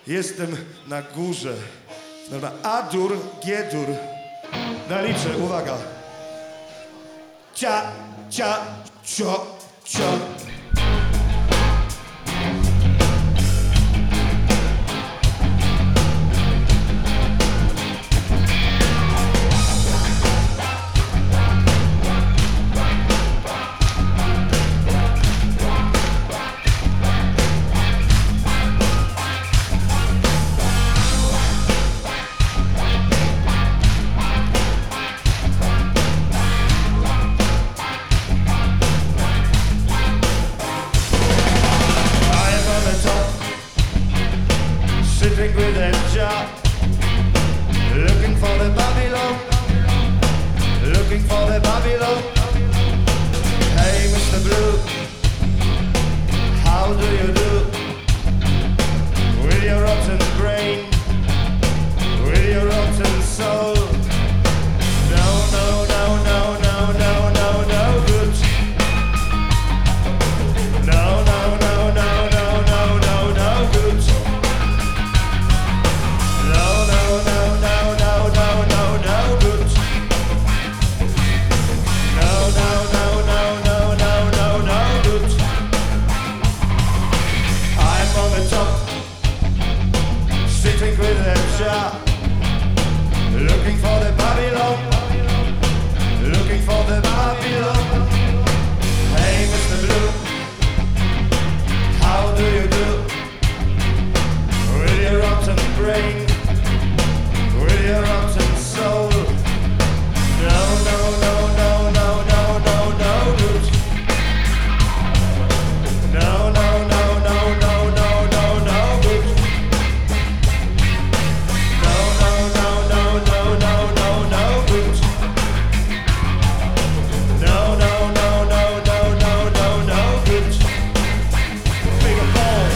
Jestem na górze. Dobra, A-dur, G-dur. Naliczę, uwaga. Cia, cia, cio, cio. Sitting with a job, looking for the Babylon, looking for the Babylon. Hey, Mr. Blue, how do you do? With your rotten brain, with your rotten soul. No, no, no, no, no, no, no, no good. No, no, no, no, no, no, no, no good. Sitting with a job, looking for the Babylon, looking for the Babylon. Hey, Mr. Blue, how do you do? With your rotten brain, with your rotten soul. No, no, no, no, no, no, no, no good. No, no, no, no, no, no, no, no good. No, no, no, no, no, no, no, no good. No, no, no, no, no, no, no, no good. Bigger balls.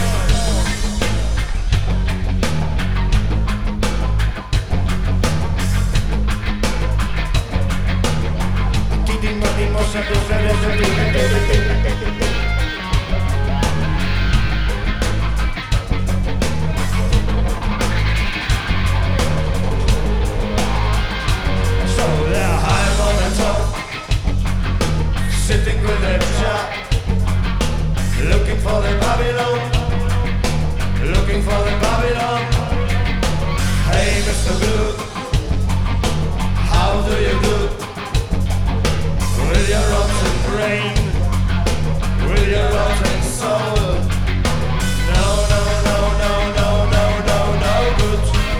So there I'm on the top, sitting with a job, looking for the Babylon, looking for the Babylon. Hey, Mr. Blue, how do you do? With your rotten brain, with your rotten soul. No, no, no, no, no, no, no, no good.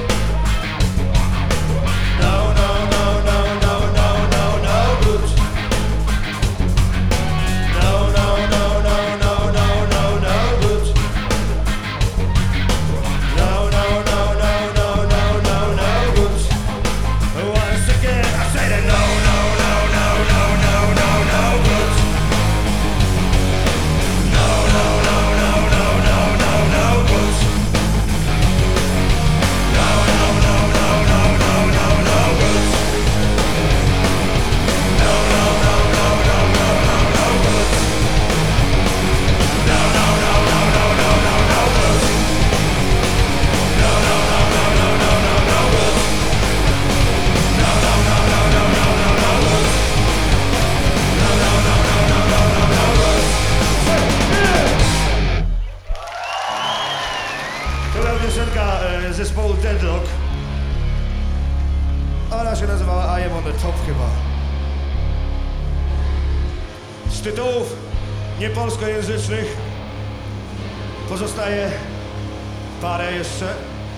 No, no, no, no, no, no, no, no good. No, no, no, no, no, no, no, no good. No, no, no, no, no, no, no, no good. Once again, I say that no, no, no, no, no, no, no, no good. No, no, no, no, no, no, no, no good. No, no, no, no, no, no, no, no good. No, no, no, no, no, no, no, no good. No, no, no, no, no, no, no, no good. No, no, no, no, no, no, no, no good. No, no, no, no, no, no, no, no good. No, no, no, no, no, no, no, no good. To była piosenka zespołu Deadlock. Ona się nazywała I Am On The Top chyba. Z tytułów niepolskojęzycznych pozostaje parę jeszcze.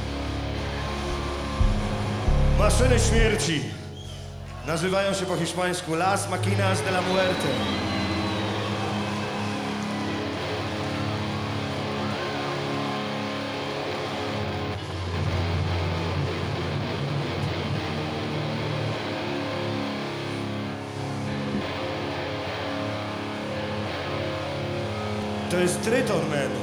Maszyny śmierci nazywają się po hiszpańsku Las Máquinas de la Muerte. To jest Triton Man.